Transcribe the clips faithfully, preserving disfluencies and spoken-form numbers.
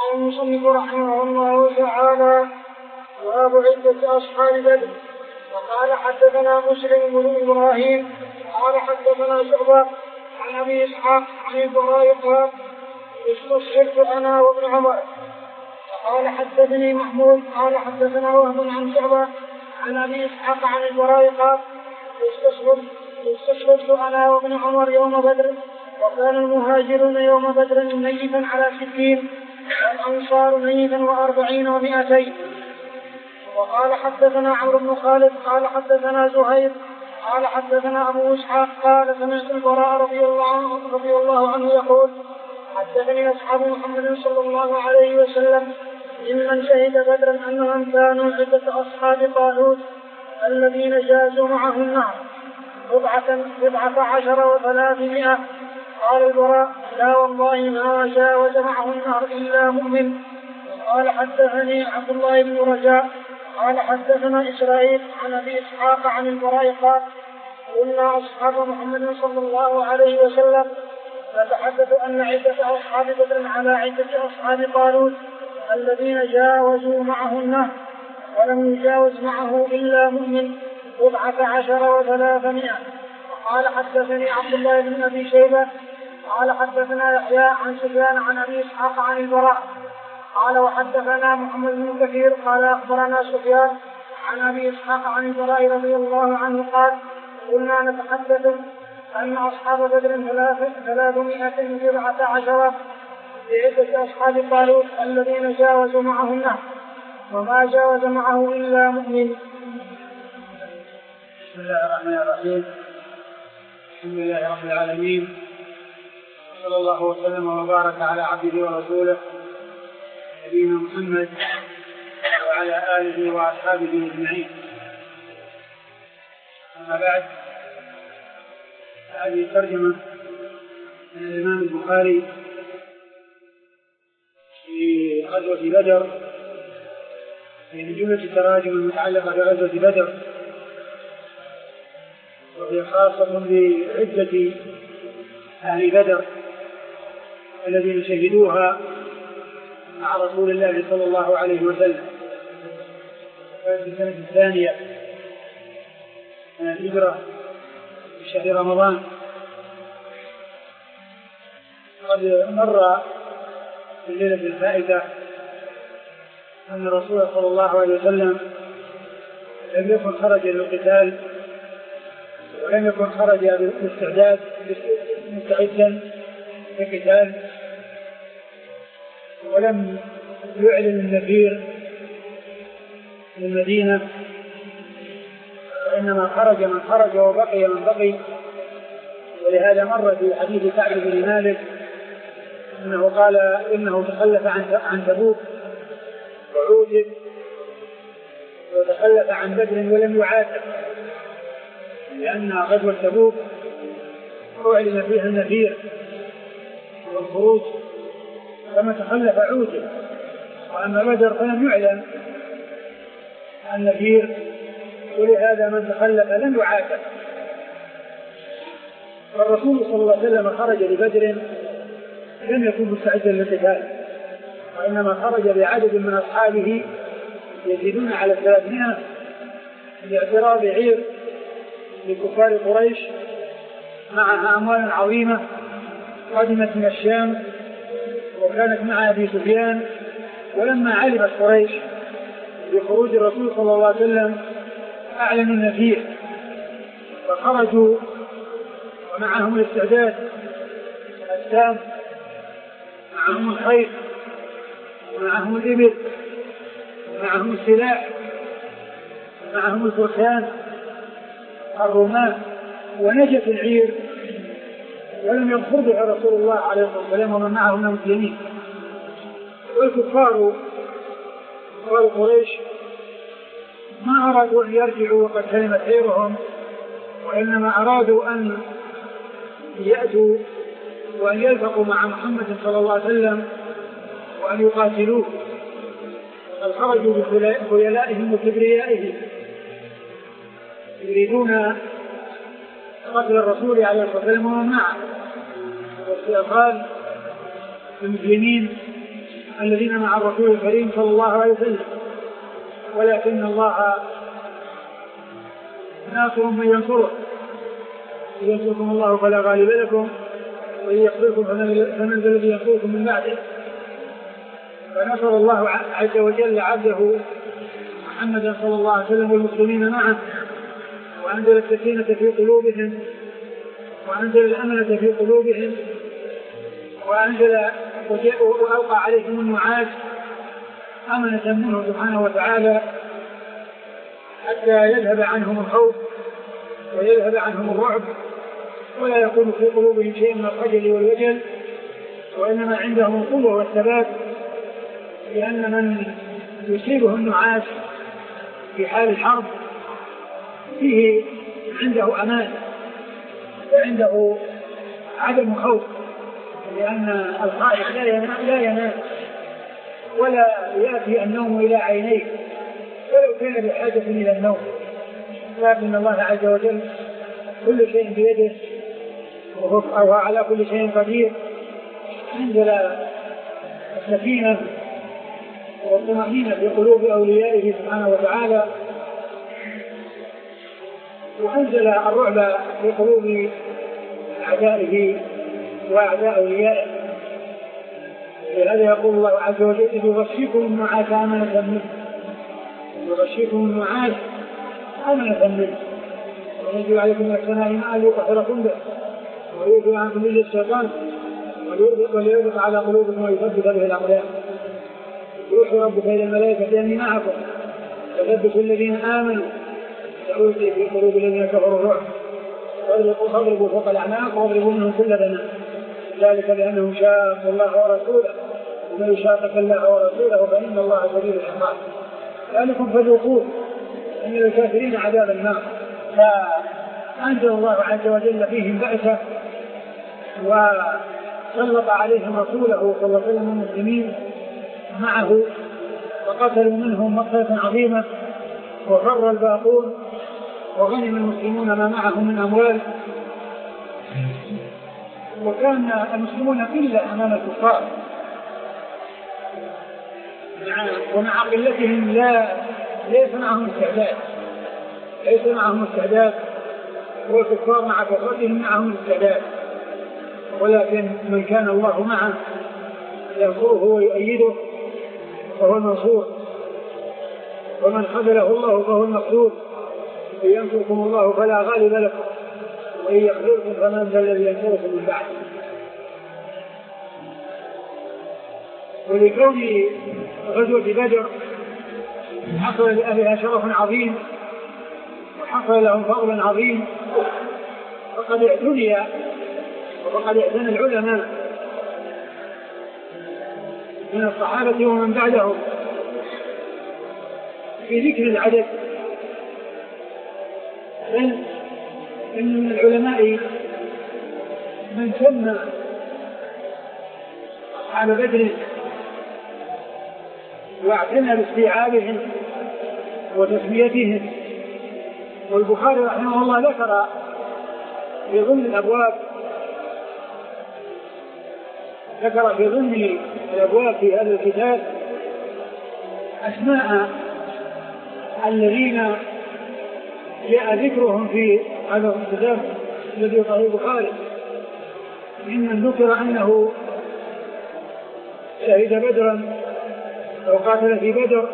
المصنف رحمه الله تعالى باب عدة أصحاب بدر. وقال حدثنا مسلم بن إبراهيم قال حدثنا شعبة عن أبي إسحاق عن البراء قال استصحبت أنا وابن عمر. قال حدثني محمود قال حدثنا وهب عن شعبة عن أبي إسحاق عن البراء قال استصحبت أنا وابن عمر يوم بدر، وكان المهاجرون يوم بدر ميتا على ستين والأنصار ميتا وأربعين ومائتين. وقال حدثنا عمرو بن خالد قال حدثنا زهير قال حدثنا أبو إسحاق قال سمعت البراء رضي الله عنه, رضي الله عنه يقول حدثني أصحاب محمد صلى الله عليه وسلم ممن شهد بدرا أنهم كانوا عدة أصحاب طالوت الذين جازوا معه النهر بضعة عشر وثلاثمائة. قال البراء لا والله ما جاوز معه النهر إلا مؤمن. قال حدثني عبد الله بن رجاء قال حدثنا إسرائيل عن أبي إسحاق عن البراء قال قلنا أصحاب محمد صلى الله عليه وسلم نتحدث أن عدة أصحاب بدر على عدة أصحاب طالوت الذين جاوزوا معه النهر ولم يجاوز معه إلا مؤمن بضعة عشر وثلاثمائة. قال حدثني عبد الله بن أبي شيبة قال حدثنا يحيى عن سفيان عن أبي إسحاق عن البراء قال وحدثنا محمد بن كثير قال أخبرنا سفيان عن أبي إسحاق عن البراء رضي الله عنه قال قلنا نتحدث أن أصحاب بدر ثلاثمائة بضعة عشر بعدة أصحاب طالوت الذين جاوزوا معه النهر وما جاوز معه إلا مؤمن. بسم الله الرحمن الرحيم. الحمد لله رب العالمين، صلى الله وسلم وبارك على عبده ورسوله نبينا محمد وعلى آله وأصحابه أجمعين. أما بعد، هذه ترجمة من الإمام البخاري في غزوة بدر، من جملة التراجم المتعلقة بغزوة بدر، وهي خاصة بعدة أهل بدر الذين شهدوها مع رسول الله صلى الله عليه وسلم. في السنة الثانية من الهجرة في شهر رمضان. قد مر في الليلة الفائتة أن الرسول صلى الله عليه وسلم لم يكن خرج للقتال ولم يكن خرج بالاستعداد مستعدا للقتال، ولم يعلن النفير من المدينة، وإنما خرج من خرج وبقي من بقي. ولهذا مر في حديث كعب بن مالك أنه قال إنه تخلف عن تبوك وعوتب وتخلف عن بدر ولم يعاتب، لأن غزوة تبوك أعلن فيها النفير والخروج كما تخلف عوتب، وأما بدر فلم يعلن النفير، ولهذا من تخلف لم يعاتب. فالرسول صلى الله عليه وسلم خرج لبدر لم يكن مستعدا للقتال، وإنما خرج بعدد من أصحابه يزيدون على ثلاثمائة لاعتراض عير لكفار قريش معها أموال عظيمة قدمت من الشام وكانت مع أبي سفيان. ولما علمت قريش بخروج الرسول صلى الله عليه وسلم أعلنوا النفير، فخرجوا ومعهم الاستعداد التام، معهم الخيل ومعهم الإبل ومعهم السلاح ومعهم الفرسان الرماة، ونجت العير ولم يظفر بها رسول الله عليه الصلاة والسلام ومن معه من المسلمين. والكفار كفار قريش ما أرادوا أن يرجعوا وقد سلمت عيرهم، وإنما أرادوا أن يأتوا وأن يلحقوا مع محمد صلى الله عليه وسلم وأن يقاتلوه. قد خرجوا بخيلائهم وكبريائهم يريدون قتل الرسول عليه الصلاة والسلام ومن معه واستئصال المسلمين الذين مع الرسول الكريم صلى الله عليه وسلم، ولكن الله ناصر من ينصره، إن ينصركم الله فلا غالب لكم وإن يخذلكم فمن ذا الذي ينصركم من بعده. فنصر الله عز وجل عبده محمدا صلى الله عليه وسلم والمسلمين معه، وأنزل السكينة في قلوبهم، وأنزل الأمنة في قلوبهم، وأنزل وأوقع عليهم النعاس أمنة منه سبحانه وتعالى حتى يذهب عنهم الخوف ويذهب عنهم الرعب، ولا يكون في قلوبهم شيء من الخجل والوجل، وإنما عندهم القوة والثبات، لأن من يصيبه النعاس في حال الحرب فيه عنده أمان وعنده عدم خوف، لأن الخائف لا ينام, لا ينام ولا يأتي النوم إلى عينيه ولو كان بحاجة إلى النوم، لكن الله عز وجل كل شيء بيده وهو على كل شيء قدير. أنزل السكينة والطمأنينة في قلوب أوليائه سبحانه وتعالى، وأنزل الرعب في قلوب أعدائه وأعداء أوليائه. ولهذا يقول الله عز وجل: إذ يغشيكم النعاس أمنة منه، يغشيكم النعاس أمنة منه وينزل عليكم من السماء ماء ليطهركم به ويذهب عنكم رجز الشيطان وليربط على قلوبكم ويثبت به الأقدام. يوحي ربك إلى الملائكة أني معكم فثبتوا الذين آمنوا سألقي في قلوب الذين كفروا الرعب فاضربوا فوق الأعناق واضربوا منهم كل بنان، ذلك بأنهم شاقوا الله ورسوله ومن يشاقق الله ورسوله فإن الله شديد العقاب. ذلكم فذوقوه إن للكافرين عذاب النار. فأنزل الله عز وجل فيهم بأسه وسلط عليهم رسوله صلى الله عليه وسلم المسلمين معه، وقتلوا منهم مقتلة عظيمة وفر الباقون وغنم المسلمون ما معهم من أموال، وكان المسلمون قلة أمام الكفار، ومع قلتهم لا ليس معهم استعداد ليس معهم استعداد والكفار مع كثرتهم معهم استعداد، ولكن من كان الله معه ينصره ويؤيده فهو المنصور، ومن خذله الله فهو المقصود. إن ينصركم الله فلا غالب لكم وإن يخذلكم فمن ذا الذي ينصركم من بعد. ولكون غزوة بدر حصل لأهلها شرف عظيم وحصل لهم فضل عظيم، وقد اعتني وقد اعتنى العلماء من الصحابة ومن بعدهم في ذكر العدد، بل إن من العلماء من سمى أصحاب بدر واعتنى باستيعابهم وتسميتهم. والبخاري رحمه الله ذكر في ضمن الأبواب ذكر في ضمن الأبواب في هذا الكتاب أسماء الذين جاء ذكرهم في هذا الكتاب الذي صحيح البخاري، ممن ذكر أنه شهد بدرا أو قاتل في بدر،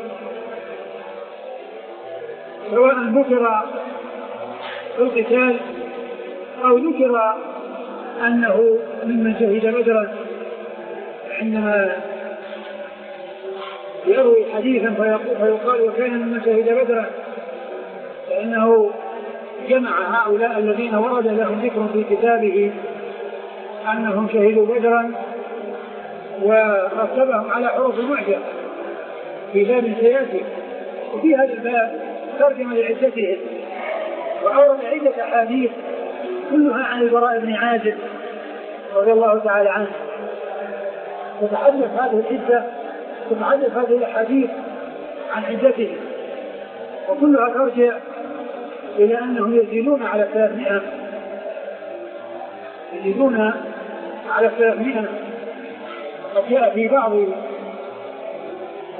سواء ذكر في القتال أو ذكر أنه ممن شهد بدرا، عندما يروي حديثا فيقال وكان ممن شهد بدرا، فإنه جمع هؤلاء الذين ورد لهم ذكر في كتابه أنهم شهدوا بدرا ورتبهم على حروف المعجم في باب سياسي، وفي هذا الباب ترجم لعدتهم وأورد عدة أحاديث كلها عن البراء بن عازب رضي الله تعالى عنه. تتحدث هذه العدة تتحدث هذه الأحاديث عن عدتهم، وكلها ترجع إلى أنهم يزيدون على ثلاثمائة يزيدون على ثلاثمائة. وقد جاء في بعض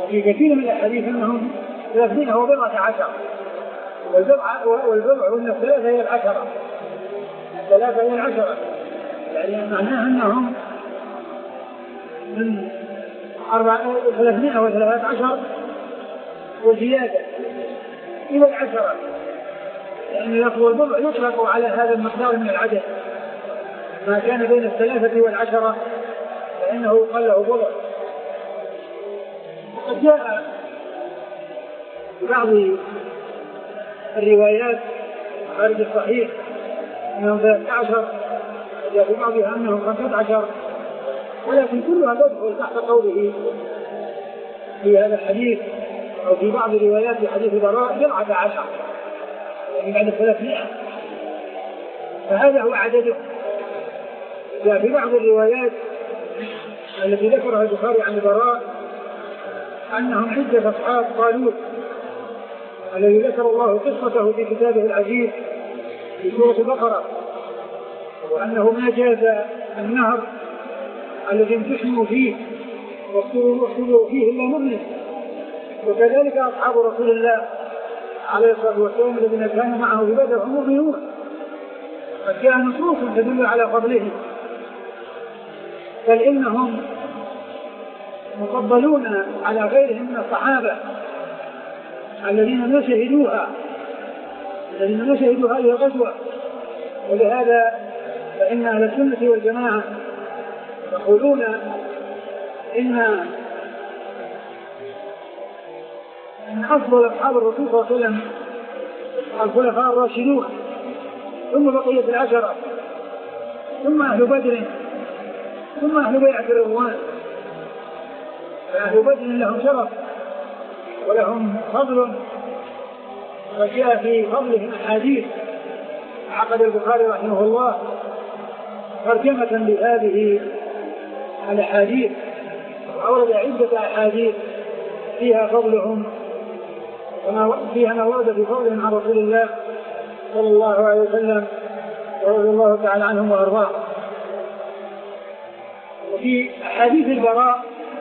وفي كثير من الأحاديث أنهم ثلاثين وبضعة عشر، والبضع والبضع من الثلاثة هي العشرة، الثلاثة هي العشرة، يعني معناها أنهم من ثلاثمائة وثلاثة عشر وزيادة إلى العشرة، لأن لفظ البضع يطلق على هذا المقدار من العدد، ما كان بين الثلاثة والعشرة فإنه يقال له بضع. وقد جاء في بعض الروايات خارج الصحيح أنهم ثلاثة عشر، وجاء في بعضها أنهم خمسة عشر، ولكن كلها تدخل تحت قوله في هذا الحديث أو في بعض الروايات في حديث براء بضعة عشر، يعني بعد ثلاثمائة، فهذا هو عدده. جاء في بعض الروايات التي ذكرها البخاري عن براء أنهم عدة أصحاب طالوت الذي ذكر الله قصته في كتابه العزيز في سورة البقرة، وأنه ما جاز النهر الذي امتحنوا فيه واقتلوا فيه إلا مؤمن، وكذلك أصحاب رسول الله عليه الصلاة والسلام الذين كانوا معه في بدر هم مؤمنون، فكان نصوص تدل على فضلهم، بل إنهم مفضلون على غيرهم من الصحابة الذين ما شهدوها الذين ما شهدوا هذه الغزوة. ولهذا فإن أهل السنة والجماعة يقولون إن أن أفضل أصحاب الرسول صلى الله عليه وسلم الخلفاء الراشدون، ثم بقية العشرة، ثم أهل بدر، ثم أهل بيعة الرضوان. فأهل بدر لهم شرف ولهم فضل، وجاء في فضلهم أحاديث عقد البخاري رحمه الله ترجمة لهذه الأحاديث، وأورد عدة أحاديث فيها فضلهم وفيها ما ورد في فضلهم عن رسول الله صلى الله عليه وسلم ورضي الله تعالى عنهم وأرضاهم. وفي أحاديث البراء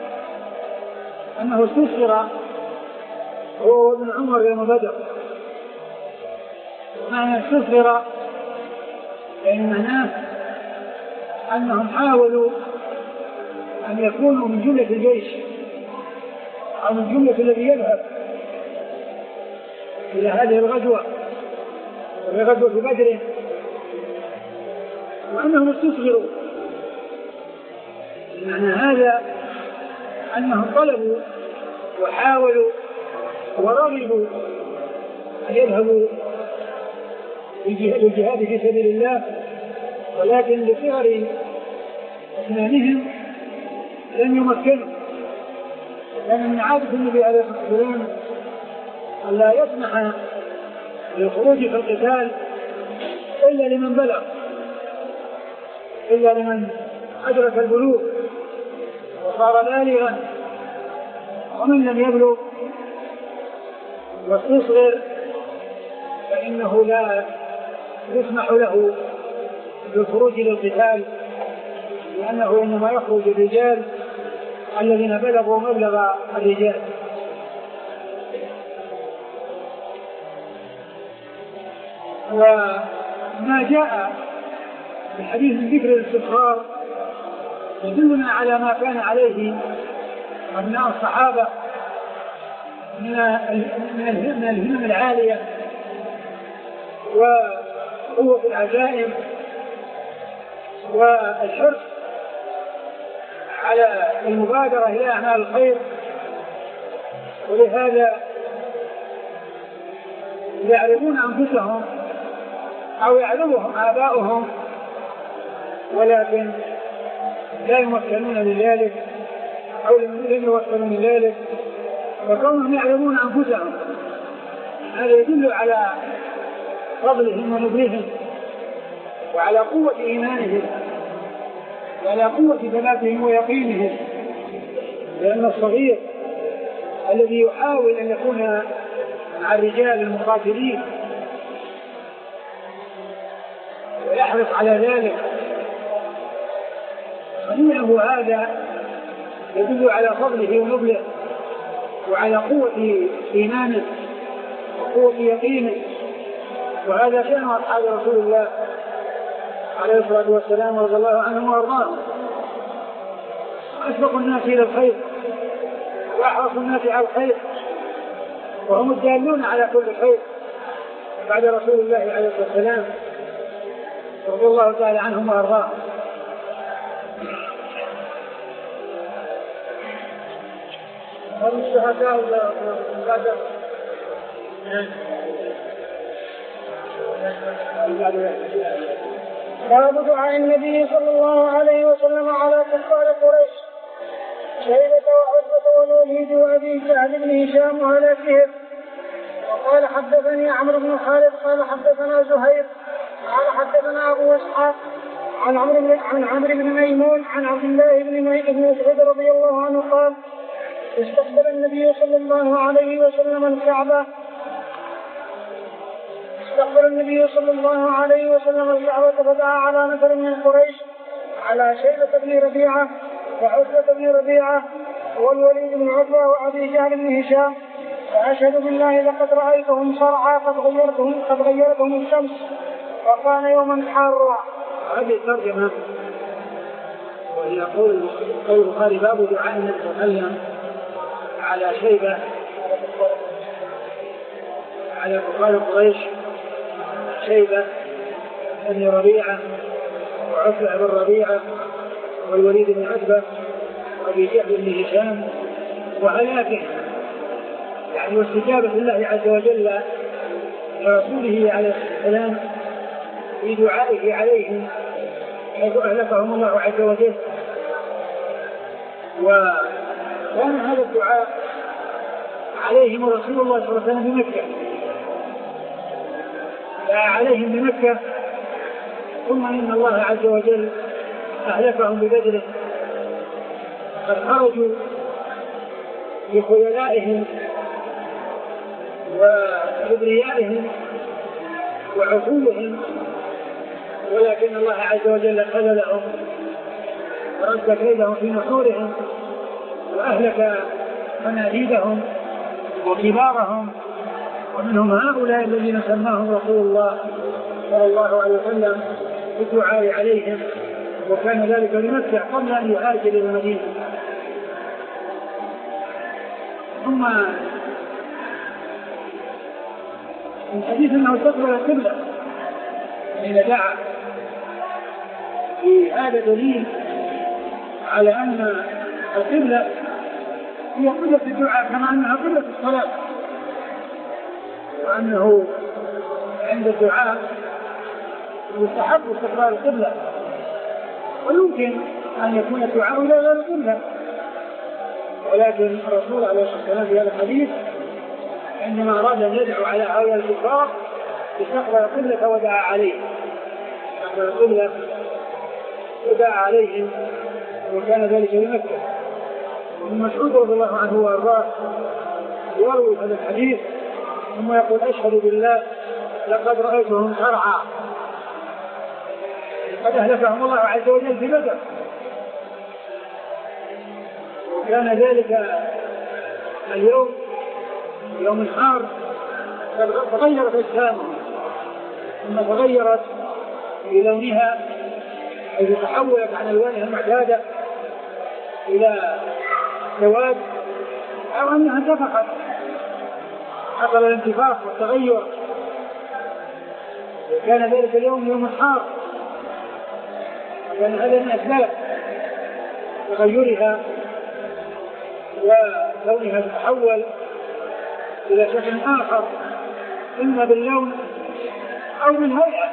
أنه استصغر هو ابن عمر يوم بدر. معنى استصغر يعني معناه أنهم حاولوا أن يكونوا من جملة الجيش أو من جملة الذي يذهب إلى هذه الغزوة وهي غزوة بدر، وأنهم استصغروا. معنى هذا أنهم طلبوا وحاولوا ورغبوا أن يذهبوا للجهاد في سبيل الله، ولكن لصغر أسنانهم لم يمكنوا، لأن من عادة النبي عليه الصلاة والسلام أن لا يسمح للخروج في القتال إلا لمن بلغ، إلا لمن أدرك البلوغ وصار بالغا، ومن لم يبلغ واستصغر فإنه لا يسمح له بالخروج للقتال، لأنه إنما يخرج الرجال الذين بلغوا مبلغ الرجال. وما جاء في حديث ذكر الاستغفار يدلنا على ما كان عليه أبناء الصحابة من من الهمم العالية وقوة العزائم والحرص على المبادرة إلى أعمال الخير. ولهذا يعرفون أنفسهم أو يعلمهم آباؤهم ولكن لا يمكنون لذلك أو لم يوصلون لذلك، فكونهم يعلمون أنفسهم هذا يدل على فضلهم ونبلهم وعلى قوة إيمانهم وعلى قوة ثباتهم ويقينهم، لأن الصغير الذي يحاول أن يكون مع الرجال المقاتلين ويحرص على ذلك صنيعه هذا يدل على فضله ونبله، وعلى قوة إيمانه وقوة يقينه. وهذا شأن أصحاب رسول الله عليه الصلاة والسلام رضي الله عنهم وأرضاهم، أسبق الناس إلى الخير وأحرص الناس على الخير، وهم الدالون على كل خير بعد رسول الله عليه الصلاة والسلام رضي الله تعالى عنهم وأرضاهم. هم الشهداء بعد باب دعاء النبي صلى الله عليه وسلم على كفار قريش شيبة وعتبة والوليد وأبي جهل بن هشام وهلاكهم. وقال حدثني عمرو بن خالد قال حدثنا زهير قال حدثنا أبو إسحاق عن عمرو بن عن عمرو بن ميمون عن عبد الله بن مسعود رضي الله عنه قال استقبل النبي صلى الله عليه وسلم الكعبة استقبل النبي صلى الله عليه وسلم الكعبة فدعا على نفر من قريش على شيبة بن ربيعة وعتبة بن ربيعة والوليد بن عتبة وأبي جهل بن هشام فأشهد بالله لقد رأيتهم صرعى قد غيرتهم قد غيرتهم الشمس وكان يوما حارا. هذه الترجمة وهي قول قول البخاري باب دعاء النبي صلى الله عليه وسلم على شيبة على كفار قريش شيبة بن ربيعة وعتبة بن ربيعة والوليد بن عتبة وأبي جهل بن هشام وهلاكهم، يعني واستجابة الله عز وجل لرسوله عليه السلام في دعائه عليهم حيث أهلكهم الله عز وجل. وكان هذا الدعاء عليهم رسول الله صلى الله عليه وسلم بمكة، دعا عليهم بمكة ثم إن الله عز وجل أهلكهم ببدر. قد خرجوا بخيلائهم وكبريائهم وعقولهم، ولكن الله عز وجل خذلهم ورد كيدهم في نحورهم وأهلك مناديدهم وكبارهم، ومنهم هؤلاء الذين سماهم رسول الله صلى الله عليه وسلم بالدعاء عليهم، وكان ذلك بمكة قبل أن يهاجر إلى المدينة. ثم الحديث أنه استقبل القبلة حين دعا، هذا دليل على أن القبلة هي قبلة الدعاء كما أنها قبلة الصلاة، وأنه عند الدعاء يستحب استقبال القبلة، ويمكن أن يكون الدعاء إلى غير القبلة، ولكن الرسول عليه الصلاة والسلام في هذا الحديث عندما أراد أن يدعو على هؤلاء الكفار استقبل القبلة ودعا عليهم، استقبل القبلة ودعا عليهم، وكان ذلك بمكة. ابن مسعود رضي الله عنه وأرضاه يروي هذا الحديث ثم يقول أشهد بالله لقد رأيتهم صرعى قد أهلكهم الله عز وجل في بدر. وكان ذلك اليوم يوم حار تغيرت أجسامهم ثم تغيرت في لونها حيث تحولت عن ألوانها المعتادة إلى سواد أو أنها انتفخت، حصل الانتفاخ والتغير. وكان ذلك اليوم يوم حار، وكان هذا من أسباب تغيرها ولونها تتحول إلى شكل آخر إما باللون أو بالهيئة.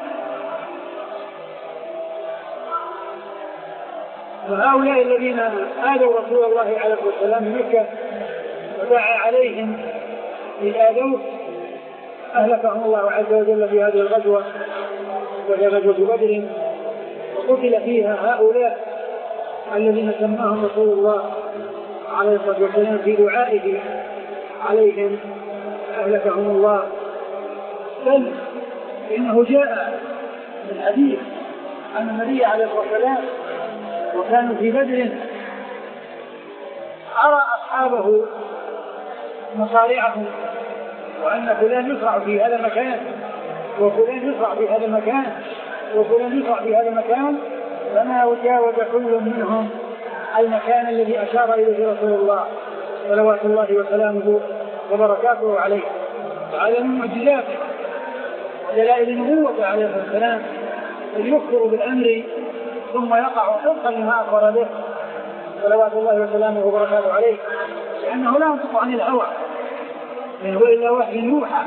وهؤلاء الذين آذوا رسول الله عليه الصلاة والسلام في مكة ودعا عليهم لآذوه أهلكهم الله عز وجل في هذه الغزوة، وهي غزوة بدر، وقتل فيها هؤلاء الذين سماهم رسول الله عليه الصلاة والسلام في دعائه عليهم أهلكهم الله. بل إنه جاء في الحديث أن النبي عليه الصلاة والسلام وكانوا في بدر أرى أصحابه مصارعه وأن فلان يصرع في هذا المكان وفلان يصرع في هذا المكان وفلان يصرع في هذا المكان، فما جاوز كل منهم المكان الذي أشار إليه رسول الله صلوات الله وسلامه وبركاته عليه. وهذا من معجزاته ودلائل النبوة عليه الصلاة والسلام، أن يخبر بالأمر ثم يقع طبقا لما أخبر به صلوات الله وسلامه وبركاته عليه، لأنه لا ينطق عن الهوى إن هو إلا وحي يوحى.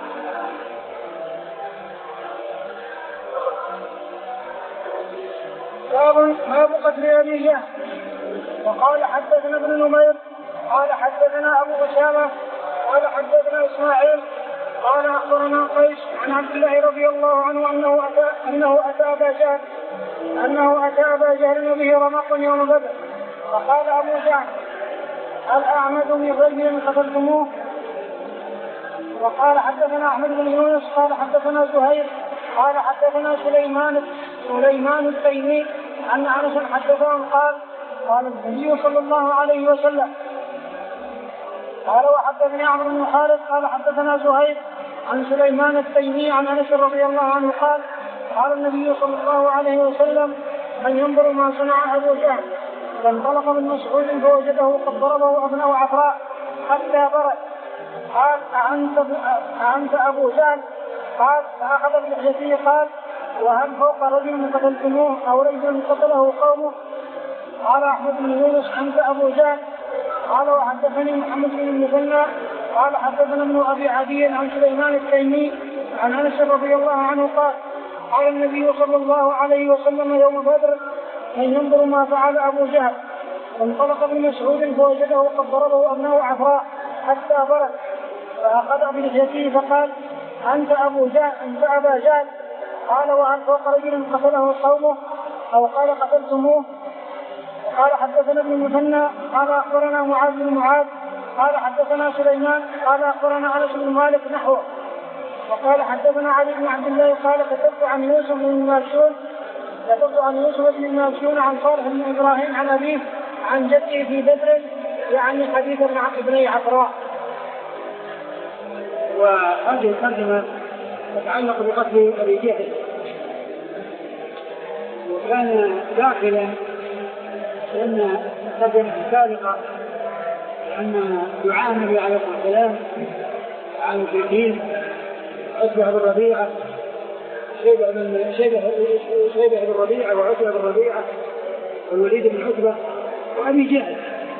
باب قتل أبي جهل. وقال حدثنا ابن نمير قال حدثنا أبو أسامة قال حدثنا إسماعيل قال أخبرنا قيس عن عبد الله رضي الله عنه أنه أتى أنه أتى أبا جهل أنه أتى أبا جهل به رمق يوم بدر، فقال أبو جهل هل أعمد من رجل قتلتموه؟ وقال حدثنا أحمد بن يونس قال حدثنا زهير قال حدثنا سليمان سليمان التيمي عن أنس حدثهم قال قال النبي صلى الله عليه وسلم قال وحدثني عمرو بن خالد قال حدثنا زهير عن سليمان التيمي عن أنس رضي الله عنه قال قال النبي صلى الله عليه وسلم من ينظر ما صنع أبو جهل، فانطلق من مسعود فوجده قد ضربه ابنه عفراء حتى برد، قال أأنت, أأنت أبو جهل؟ قال فأخذ بلحيته قال وهل فوق رجل قتلتموه أو رجل قتله قومه؟ قال أحمد بن يونس أنت أبو جهل. قال وحدثني محمد بن المثنى قال حدثنا ابن أبي عدي عن سليمان التيمي عن أنس رضي الله عنه قال قال النبي صلى الله عليه وسلم يوم بدر من ينظر ما فعل أبو جهل، وانطلق ابن مسعود فوجده قد ضربه ابنه عفراء حتى برد، فأخذ بلحيته فقال أنت أبو جهل أنت أبا جهل؟ قال وهل فوق رجل قتله قومه أو قال قتلتموه؟ قال حدثنا ابن المثنى قال أخبرنا معاذ بن معاذ قال حدثنا سليمان قال أخبرنا أنس بن مالك نحوه. وقال حدثنا علي بن عبد الله قال كتبت عن يوسف بن مالكون كتبت عن يوسف بن مالكون عن صالح بن إبراهيم عن أبيه عن جده في بدر، يعني حديث ابن عفراء. وهذه الترجمة تتعلق بقتل أبي جهل، وكان داخلا لأن الترجمة السابقة أن دعاء النبي عليه الصلاة والسلام عن المشركين عتبة بن ربيعة شيبة بن شيبة بن ربيعة وعتبة بن ربيعة والوليد بن عتبة وأبي جهل،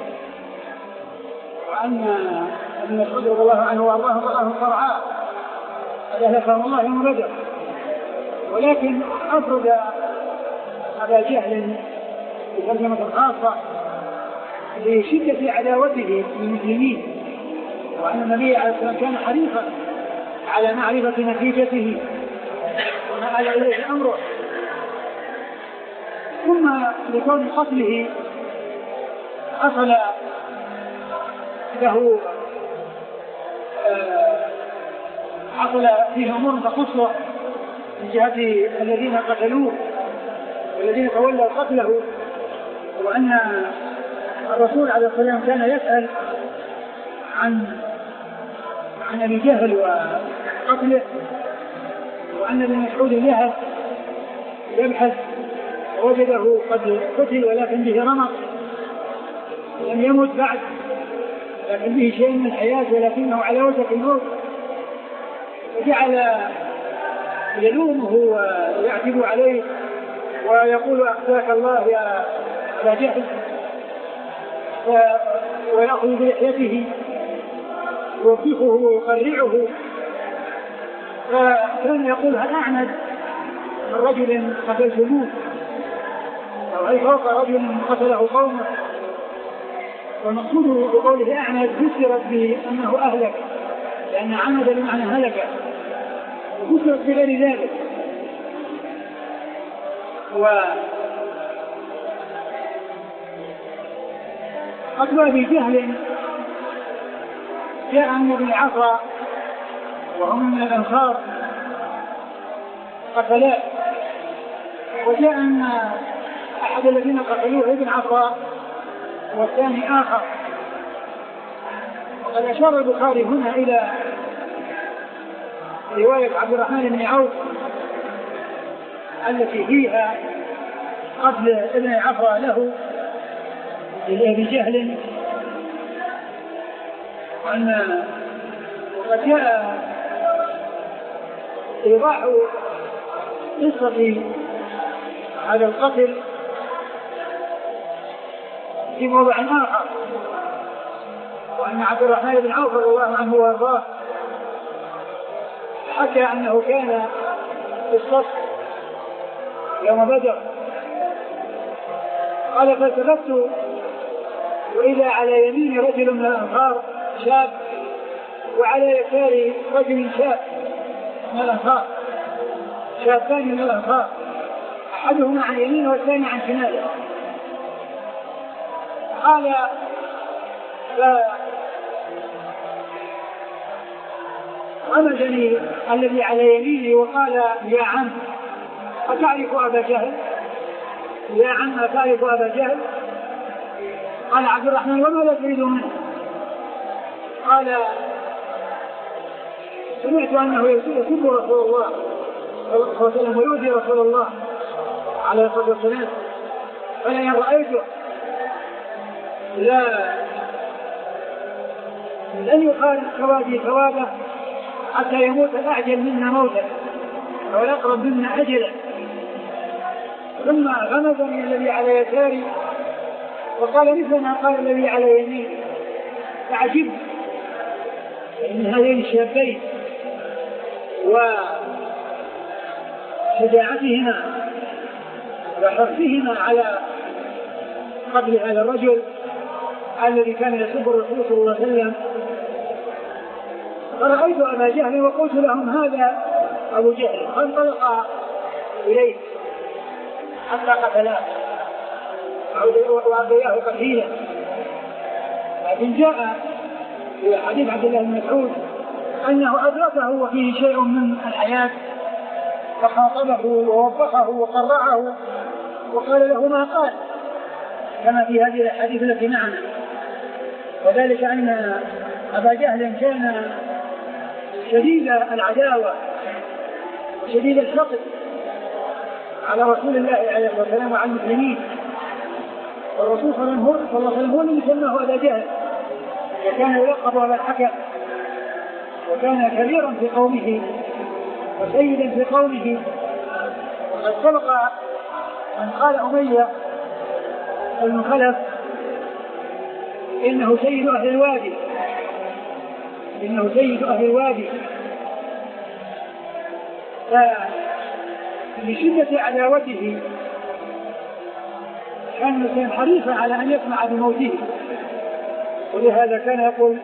وأن ابن مسعود رضي الله عنه وأرضاه رآه صرعاء قد أهلكهم الله يوم بدر، ولكن أفرد أبا جهل بترجمة خاصة لشدة عداوته للمسلمين، وأن النبي عليه الصلاة والسلام كان حريصا على معرفة نتيجته وما آل إليه أمره، ثم لكون قتله حصل له حصل فيه أمور تخصه من جهة الذين قتلوه والذين تولوا قتله، وأن الرسول عليه الصلاة والسلام كان يسأل عن عن أبي جهل وقتله، وأن ابن مسعود ذهب يبحث ووجده قد قتل ولكن به رمق لم يمت بعد، لكن به شيء من الحياة ولكنه على وشك الموت، وجعل يلومه ويعتب عليه ويقول أخزاك الله يا أبا جهل، ويأخذ بلحيته يوبخه ويقرعه، فكان يقول هل أعمد من رجل قتلتموه أو هل فوق رجل قتله قومه؟ والمقصود بقوله أعمد فسرت بأنه أهلك، لأن عمد بمعنى هلك، وفسرت بغير ذلك. وقتل أبي جهل جاء عن ابن عفراء وهم من الأنصار قتلاه، وجاء أن أحد الذين قتلوه ابن عفراء والثاني آخر، قد أشار البخاري هنا إلى رواية عبد الرحمن بن عوف التي فيها قتل ابن عفرة له لأبي جهل، وأن وقد جاء إيضاح قصة هذا القتل في موضع آخر، وأن عبد الرحمن بن عوف رضي الله عنه وارضاه حكى أنه كان في الصف يوم بدر، قال فالتفت وإذا على يمين رجل من الأنصار شاب وعلى يسار رجل شاب من الأنصار، شابان من الأنصار أحدهما عن يمينه والثاني عن شماله. قال فغمزني الذي على يميني وقال يا عم أتعرف أبا جهل؟ يا عم أتعرف أبا جهل؟ قال عبد الرحمن وماذا تريد منه؟ قال سمعت أنه يسب رسول الله صلى الله عليه وسلم ويؤذي رسول الله عليه الصلاة والسلام، فلئن رأيته لا لن يخالف ثوابي ثوابه حتى يموت الأعجل منا موتا أو الأقرب منا أجلا. ثم غمزني الذي على يساري وقال مثل ما قال الذي على يميني، فعجبت من هذين الشابين وشجاعتهما وحرصهما على قتل هذا الرجل الذي كان يسب الرسول صلى الله عليه وسلم. فرأيت أبا جهل وقلت لهم هذا أبو جهل، فانطلق إليه حتى قتلاه وأعطياه قتيلا. لكن جاء في حديث عبد الله بن مسعود أنه أدركه وفيه شيء من الحياة فخاطبه ووبخه وقرعه وقال له ما قال، كما في هذه الحديث التي معنا. وذلك أن أبا جهل كان شديد العداوة وشديد الحقد على رسول الله عليه الصلاة والسلام وعلى المسلمين، والرسول صلى الله عليه وسلم هو الذي سماه أبا جهل، وكان يلقب أبا الحكم، وكان كبيرا في قومه وسيدا في قومه. وقد سبق أن قال أمية بن خلف إنه سيد أهل الوادي، إنه سيد أهل الوادي، فلشدة عداوته كان حريصا على أن يسمع بموته، ولهذا كان يقول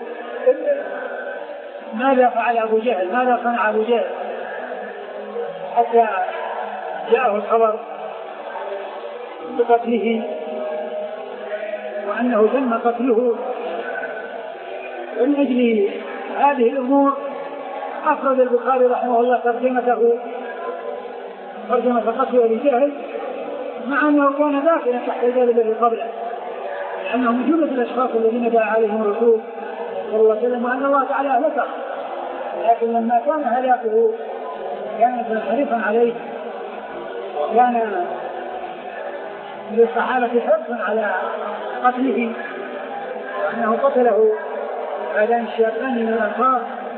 ماذا فعل أبو جهل؟ ماذا صنع أبو جهل؟ حتى جاءه الخبر بقتله وأنه تم قتله. ومن أجل هذه الأمور أفرد البخاري رحمه الله ترجمته ترجمة قتل أبي جهل، مع أنه كان داخلا تحت ذلك الذي قبله، لأنه من جملة الأشخاص الذين دعا عليهم الرسول صلى الله عليه وسلم وأن الله تعالى أهلكه، لكن لما كان هلاكه كان حريصا عليه، وكان للصحابة حرصا على قتله، وأنه قتله هذان الشابان من الأنصار،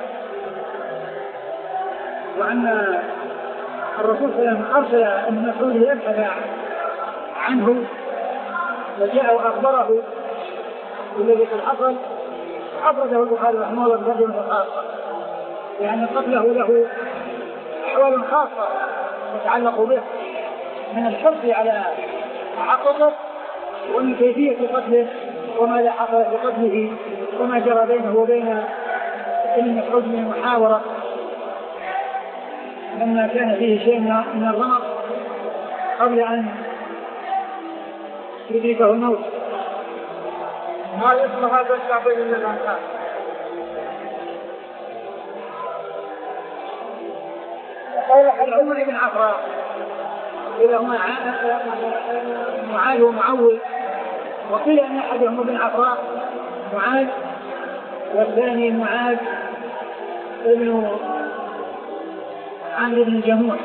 وأن الرسول صلى الله عليه وسلم أرسل ابن مسعود ليبحث عنه، وجاء وأخبره بالذي قد حصل. أفرده البخاري رحمه الله بترجمة خاصة، يعني قتله له أحوال خاصة تتعلق به من الحرص على حققه ومن كيفية قتله وماذا حصل في قتله وما جرى بينه وبين ابن مسعود من محاورة لما كان فيه شيء من الرمق قبل أن يدركه الموت. ما يسمى هذا الشعبين من الأنصار؟ قال عمر بن عفراء إذا هما معاذ ومعول، وقيل أن أحدهم ابن عفراء معاذ، والثاني معاذ بن عمرو بن جموح.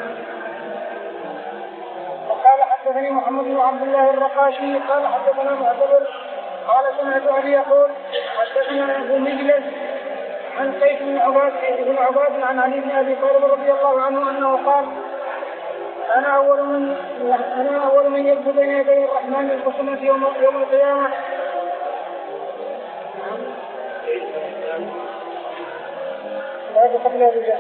وقال حدثني محمد بن عبد الله الرقاشي قال حدثنا معتبر قال سمعت أبي يقول حدثنا أبو مجلس عن قيس بن عباد بن عباد عن علي بن أبي طالب رضي الله عنه أنه قال أنا أول من أنا أول من يبدو بين يدي الرحمن الخصومة يوم يوم القيامة. هذا قبل الرجال.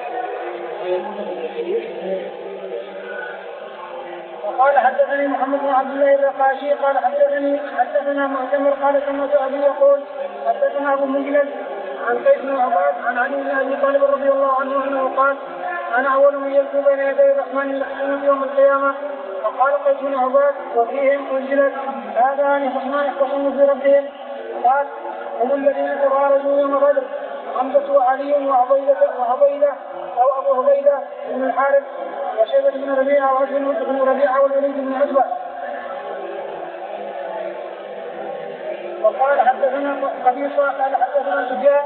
وقال حدثني محمد بن عبد الله الرقاشي قال حدثني حدثنا معتمر قال سمعت أبي يقول حدثنا أبو مجلس عن قيس بن عباد عن علي بن أبي طالب رضي الله عنه أنه قال أنا أول من يبدو بين يدي الرحمن الرحيم يوم القيامة. فقال قيس بن عباد وفيهم أنزلت هذان خصمان يختصموا في ربهم. قال هم الذين تبارزوا يوم بدر حمزة وعلي وعبيدة وعبيدة أو أبو عبيدة بن الحارث وشيبة بن ربيعة وعتبة بن ربيعة والوليد بن عتبة. وقال حدثنا قبيصة قال حدثنا سفيان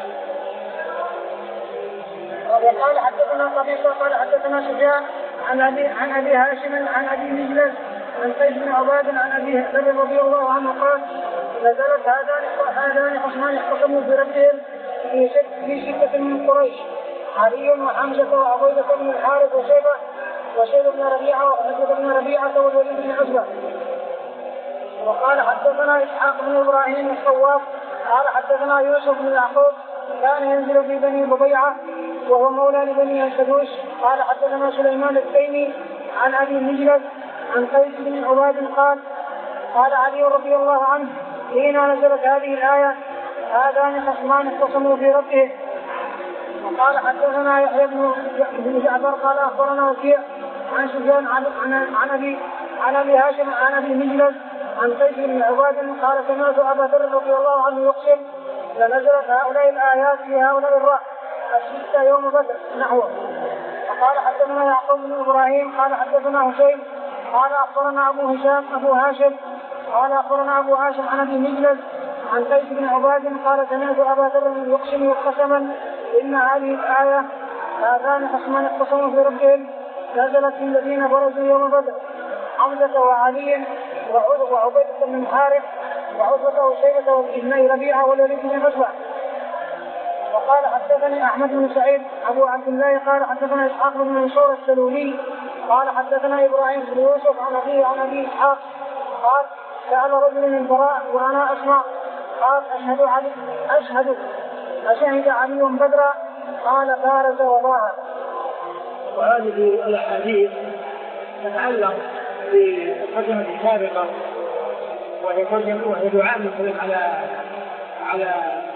وقال حدثنا قبيصة قال حدثنا سفيان عن أبي عن أبي هاشم عن أبي مجلس عن قيس بن عباد عن أبي هريرة رضي الله عنه قال نزلت هذان هذان خصمان يختصموا في ربهم في في ستة من قريش علي وحمزة وعبيدة بن الحارث وشيبة وشيبة بن ربيعة وعتبة بن ربيعة والوليد بن عتبة. وقال حدثنا إسحاق بن إبراهيم الصواف قال حدثنا يوسف بن يعقوب كان ينزل في بني بضيعة وهو مولى لبني الكدوس. قال حدثنا سليمان التيمي عن أبي مجلس عن قيس بن عباد قال قال علي رضي الله عنه حين نزلت هذه الآية هذان خصمان اختصموا في ربهم. وقال حدثنا يحيى بن جعفر قال أخبرنا وكيع عن سفيان عن عن أبي عن أبي هاشم عن أبي مجلس عن قيس بن عباد قال سمعت أبا ذر رضي الله عنه يقسم لنزلت هؤلاء الآيات في هؤلاء الرأس الستة يوم بدر نحوه. وقال حدثنا يعقوب بن إبراهيم قال حدثنا هشيم قال أخبرنا أبو هشام أبو هاشم قال أخبرنا أبو هاشم عن أبي مجلس عن قيس بن عباد قال سمعت أبا ذر يقسم قسما إن هذه الآية هذان خصمان اختصموا في ربهم نزلت في الذين برزوا يوم بدر حمزة وعلي وعبيدة بن الحارث وعتبة وشيبة وابن ربيعة والوليد بن عتبة. وقال حدثني أحمد بن سعيد أبو عبد الله قال حدثنا إسحاق بن منصور السلولي قال حدثنا إبراهيم بن يوسف عن أبيه عن أبي إسحاق قال سأل رجل من براء وأنا أسمع قال أشهد علي أشهد أشهد علي بدرا قال بارز وضاها. وهذه الأحاديث تتعلق بالترجمة السابقة وهي ترجمة وهي دعاء من على على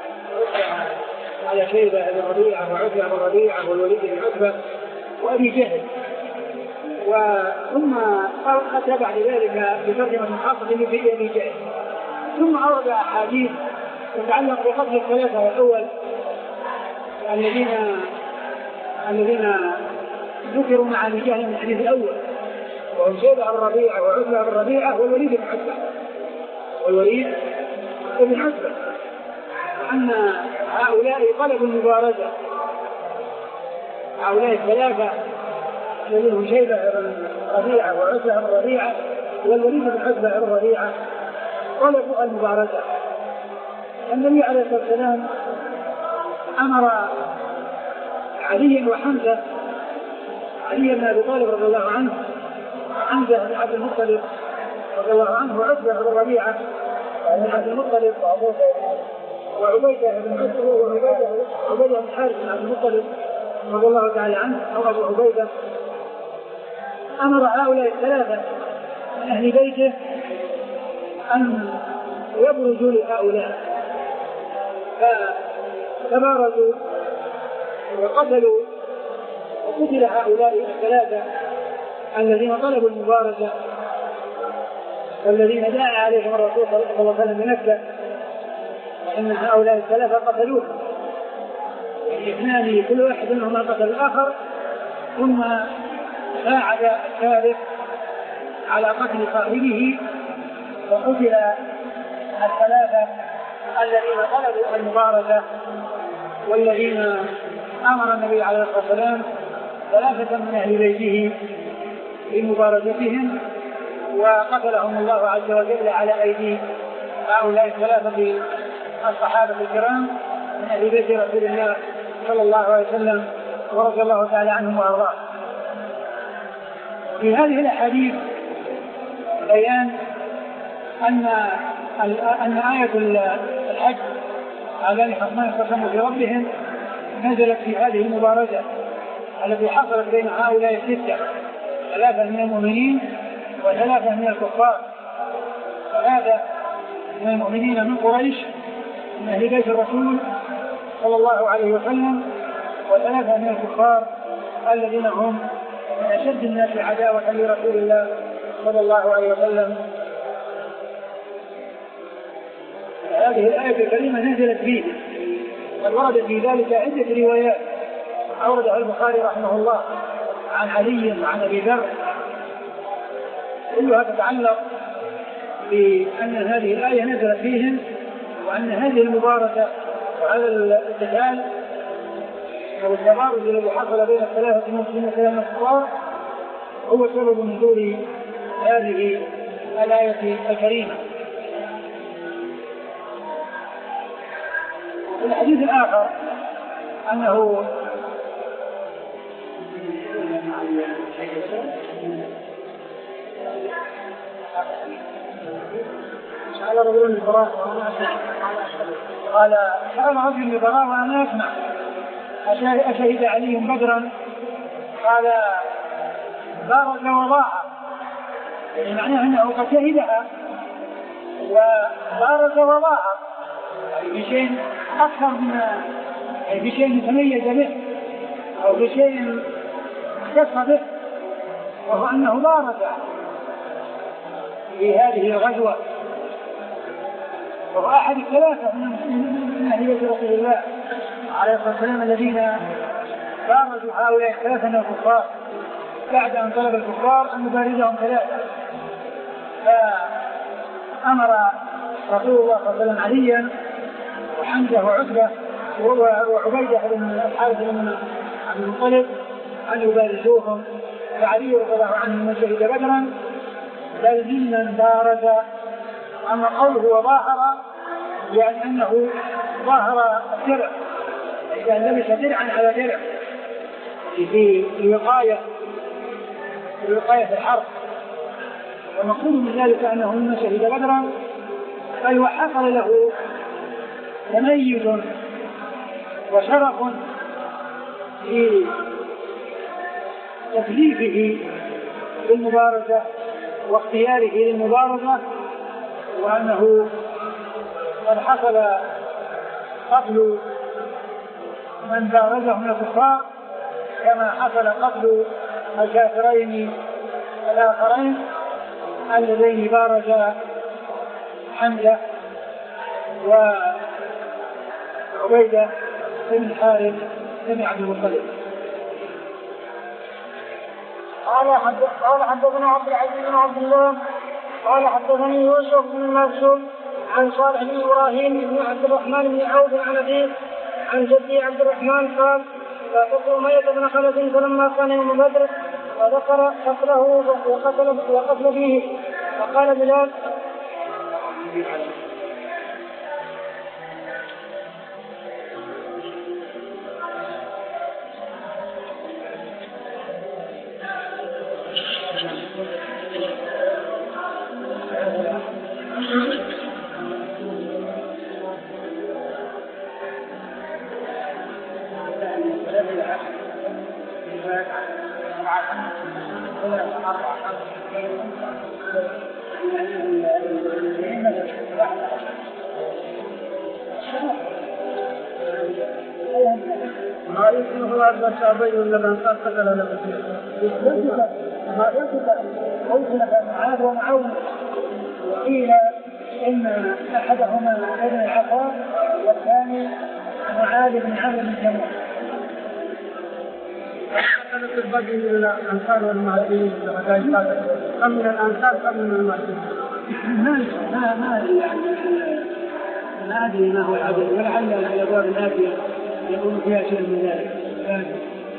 على شيبة بن ربيعة وعتبة بن ربيعة والوليد بن عتبة وأبي جهل. وثم أتى بعد ذلك بترجمة خاصة في أبي جهل ثم أورد أحاديث تتعلق بقتل الثلاثة والأول الذين الذين ذكروا مع أبي جهل من الحديث الأول وهم شيبة بن ربيعة وعتبة بن ربيعة والوليد بن عتبة والوليد بن عتبة أن هؤلاء طلبوا المبارزة هؤلاء الثلاثة الذين هم شيبة بن ربيعة وعتبة بن ربيعة والوليد بن عتبة بن ربيعة طلبوا المبارزة. النبي عليه الصلاة والسلام أمر علي وحمزة علي بن أبي طالب رضي الله عنه حمزة بن عبد المطلب رضي الله عنه وعتبة بن ربيعة بن عبد المطلب وعبيدة بن عتبة وعبيدة بن حارث بن عبد المطلب رضي الله تعالى عنه أو أبو عبيدة. أمر هؤلاء الثلاثة من أهل بيته أن يبرزوا لهؤلاء فتبارزوا وقتلوا وقتل هؤلاء الثلاثة الذين طلبوا المبارزة والذين دعا عليهم الرسول صلى الله عليه وسلم بمكة وإن هؤلاء الثلاثة قتلوه اثنان كل واحد منهما قتل الآخر ثم ساعد الثالث على قتل صاحبه وقتل الثلاثة الذين طلبوا المبارزة والذين أمر النبي عليه الصلاة والسلام ثلاثة من أهل بيته بمبارزتهم وقتلهم الله عز وجل على أيدي هؤلاء الثلاثة الصحابة الكرام من أهل بيت رسول الله صلى الله عليه وسلم ورضي الله تعالى عنهم وأرضاهم. في هذه الأحاديث بيان أن أن آية الحج هذان خصمان اختصموا في ربهم نزلت في هذه المبارزة التي حصلت بين هؤلاء الستة، ثلاثة من المؤمنين وثلاثة من الكفار، ثلاثة من المؤمنين من قريش من أهل بيت الرسول صلى الله عليه وسلم، وثلاثة من الكفار الذين هم من أشد الناس عداوة لرسول الله صلى الله عليه وسلم. هذه الآية الكريمة نزلت فيه، قد ورد في ذلك عدة روايات أوردها البخاري رحمه الله عن علي وعن أبي ذر، كلها تتعلق بأن هذه الآية نزلت فيهم، وأن هذه المبارزة وهذا القتال أو التبارز الذي حصل بين الثلاثة المسلمين وثلاثة الكفار هو سبب نزول هذه الآية الكريمة. الحديث الآخر أنه سأل رجل البراء وأنا أسمع، قال سأل رجل البراء وأنا أسمع أشهد علي بدرا؟ قال بارز وضاع، يعني معناه أنه قد شهدها وبارز وضاع بشيء أكثر من بشيء تميز به أو بشيء اختص به، وهو أنه بارز في هذه الغزوة، وهو أحد الثلاثة من أهل بيت رسول الله عليه الصلاة والسلام الذين بارزوا هؤلاء الثلاثة من الكفار بعد أن طلب الكفار أن يبارزهم ثلاثة. فأمر رسول الله صلى الله عليه وسلم عليا وحمزة وعتبة وعبيدة بن الحارث بن عبد المطلب أن يبارزوهم، فعلي رضي الله عنه من شهد بدرا بل ممن بارز. أما قوله وظاهر يعني أنه ظاهر الدرع، إذا لبس درعا على درع في الوقاية في الوقاية في الحرب، ومقصود من ذلك أنه ممن شهد بدرا بل وحصل له تميز وشرف في تكليفه بالمبارزة واختياره للمبارزة، وأنه قد حصل قتل من بارزه من الكفار كما حصل قتل الكافرين الآخرين اللذين بارز حمزة وعبيدة بن الحارث بن عبد المطلب. قال حدثنا عبد العزيز بن عبد الله قال حدثني يوسف بن مرسوم عن صالح بن ابراهيم بن عبد الرحمن بن عوف عن ابيه عن جدي عبد الرحمن قال فاتت أمية بن خلف فلما كان يوم بدر وذكر قتله وقتل وقتل فيه فقال بلال ما يمكنه أن الشعبين لمن قتل لم يكن ما يمكن أوصل معاذ ومعاون، وقيل إن أحدهما ابن العقار والثاني معاذ بن عمرو بن جموع. كانت البدء من الأنصار والمهاجرين كم من الأنصار كم من المهاجرين؟ ما ما ما يعني ما أدري ما هو العدد، ولعل الأبواب الآتية يكون فيها شيء من ذلك.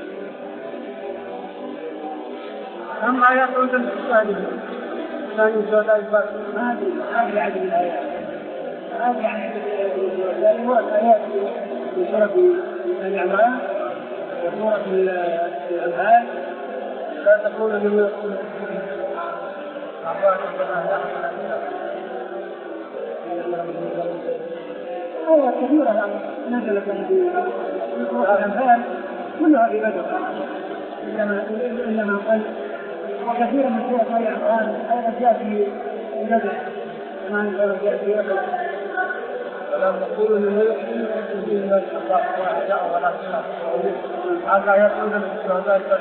أما آيات عودة الثانية ثاني سورة البقرة ما أدري ما أدري عدد الآيات، ما أدري عن عدد الآيات. هو الآيات في سورة الأنعام وسورة الأنفال لا تكون من آيات كثيرة نزلت في سورة الأنفال كلها في بدر، إنما قال وكثيرا من سورة القرآن أيضا جاء في بدر ما جاء في بدر. فلا نقول انه يحسن في الله واحد ولا هذا آيات عودة الشهداء البدر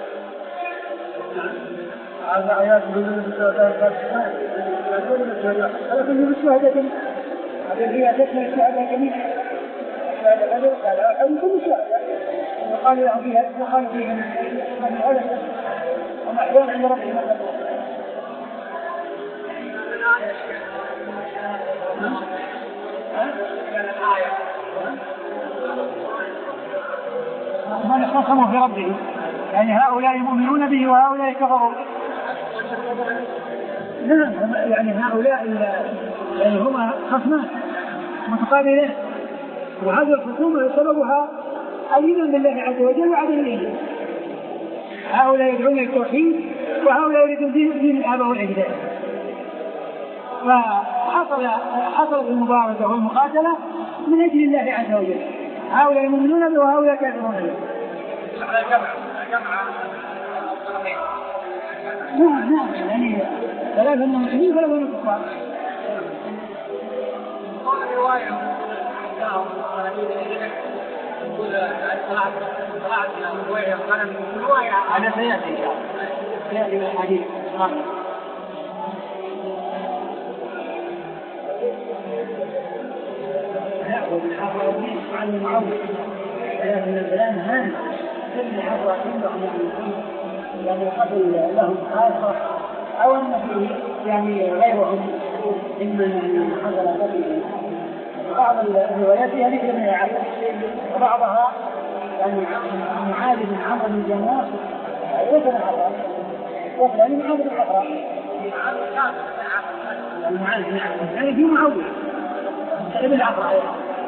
هذا آيات عودة الشهداء البدر هذا كله بالشهادة، هذه هي تشمل الشهادة جميعا. الشهادة بدر قال أو كل شهادة وقال له فيها وقال فيها من العلم ومحيان عند ربهم. من اختصموا في ربهم، يعني هؤلاء يؤمنون به وهؤلاء كفروا. نعم يعني هؤلاء يعني هما خصمان متقابلين، وهذه الخصومة سببها الإيمان بالله عز وجل وعدم الإيمان. هؤلاء يدعون التوحيد وهؤلاء يريدون دين الآباء والأجداد، فحصل حصلت المبارزة والمقاتلة من أجل الله عز وجل. هؤلاء يؤمنون به وهؤلاء كافرون به. نعم نعم يعني ثلاثة من المسلمين ثلاثة من الكفار. هذا سيأتي سيأتي من الحديث. لا وبالحافظ عن المعوض ثلاثة من الكلام هذا كل حفظ عندهم يعني قبل لهم خاصة أو أن فيه يعني غيرهم ممن حضر قبل. بعض الروايات هذه من العقل وبعضها يعني معاذ بن عمرو بن جماح وكذا العقل وكذا من عمرو الأخرى معاذ بن عمرو يعني في معوض ابن العقل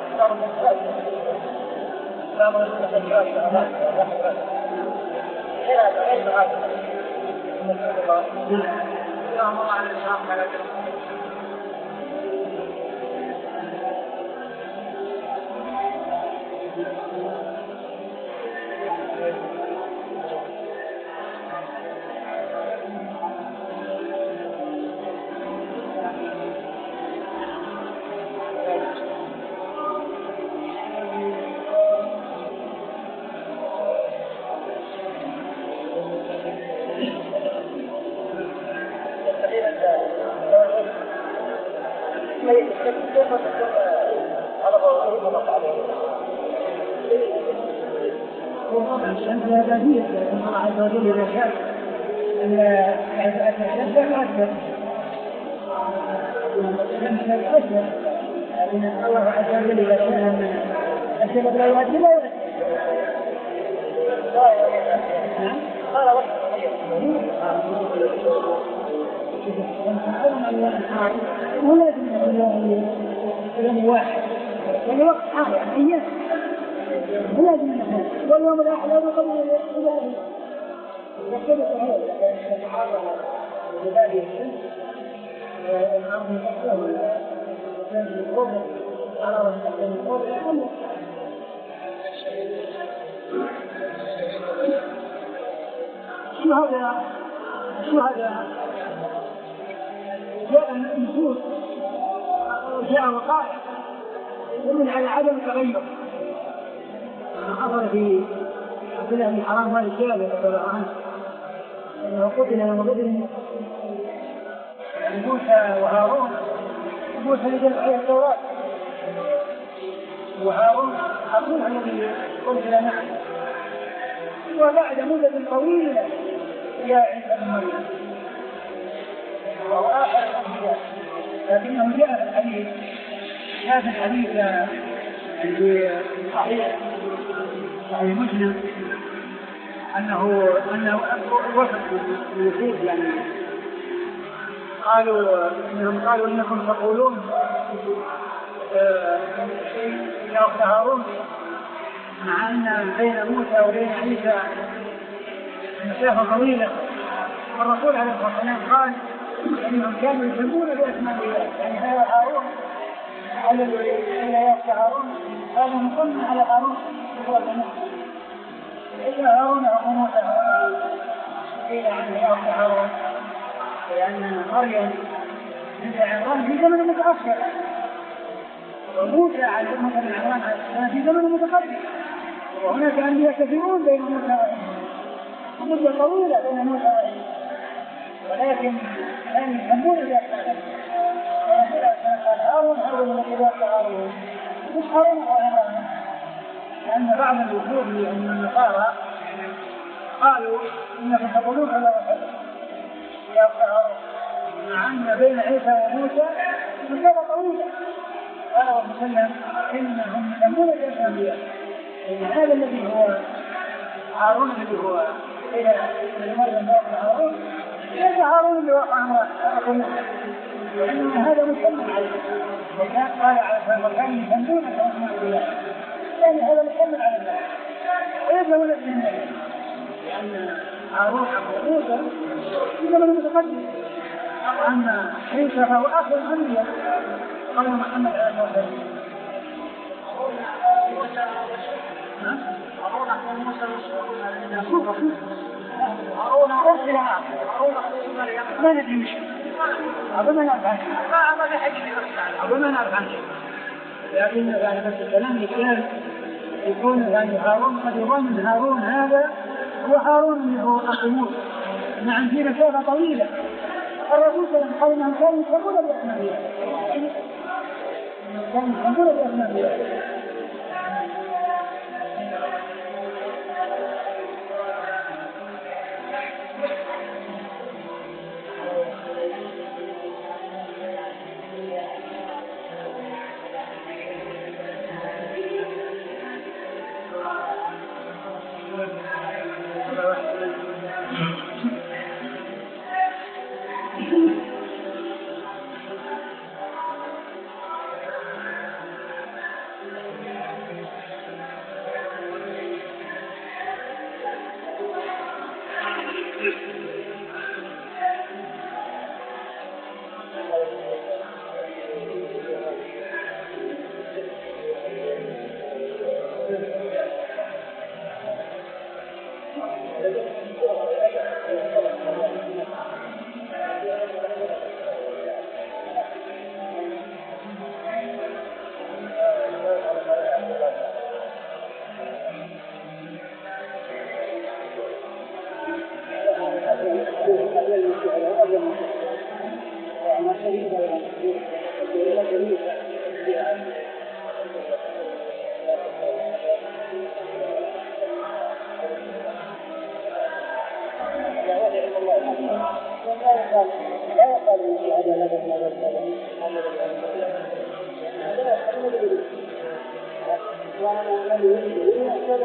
الله عز وجل إذا شاء أن أتشبه أكبر أكبر لأن الله عز وجل إذا شاء أن السبب لا يؤدي لا يؤدي. قال ولا يوم واحد يعني وقت حاجة هي لازم نحن واليوم الآخر لا نقبل الإله يختلف هذا يتحرر بذلك الشمس والأرض تحته وكان القبر على رأس القبر شو هذا شو هذا جاء النصوص جاء وقائع يدل على عدم التغير. حصل في عبد الله بن حرام مال الجابر رضي الله عنه انه قتل يوم بدر موسى وهارون. موسى يدل عليه التوراة وهارون اخوه الذي قتل معه، وبعد مدة طويلة جاء عيسى بن مريم وهو آخر الأنبياء، لكنه جاء في الحديث شاف الحديث في صحيح صحيح مسلم أنه أنه وفد الوفود يعني قالوا إنهم قالوا إنكم تقولون يا أخت هارون مع أن بين موسى وبين عيسى مسافة طويلة. والرسول عليه الصلاة والسلام قال إنهم كانوا يسمون بأسماء الله يعني هذا هارون قال يا أخت هارون قال نقول على هارون إلا هارون أخو موسى قيل عنه يا أخت هارون لأن مريم بنت عمران في زمن متأخر وموسى على أمة بن عمران كان في زمن متقدم وهناك أنبياء كثيرون بين موسى وعيسى ومدة طويلة بين موسى وعيسى ولكن كانوا يسمون بأسماء هارون هارون الذي لا هارون مش هارون أو عمران لأن بعض الوفود من النصارى قالوا إنهم تقولون على وحده يا هارون مع أن بين عيسى وموسى مسافة طويلة. قال الله وسلم إنهم يسمون الأنبياء إن هذا الذي هو هارون الذي هو إلى مريم بن هارون ليس هارون اللي وقع عمران لأن هذا مسلم عليه وكان قال على وكان يسمون الأنبياء يعني هذا مسلم على الله وليس ولد من النبي لأن هارون أخو موسى إنما المتقدم أما عيسى فهو آخر الأنبياء قال محمد عليه الصلاة والسلام هارون أخو موسى هارون أرسل ما ندري مش هذا ما نعرف عنه هذا ما نعرف عنه لكن يعني بس الكلام يكون يكون يعني هارون قد يظن هارون هذا هو هارون اللي هو أخو موسى مع في مسافة طويلة. الرسول صلى الله عليه وسلم قال انهم كانوا يسمون باسماء الله كانوا يسمون باسماء الله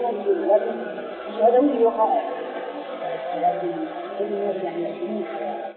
هذا من الوقائع لكن كل الناس يعني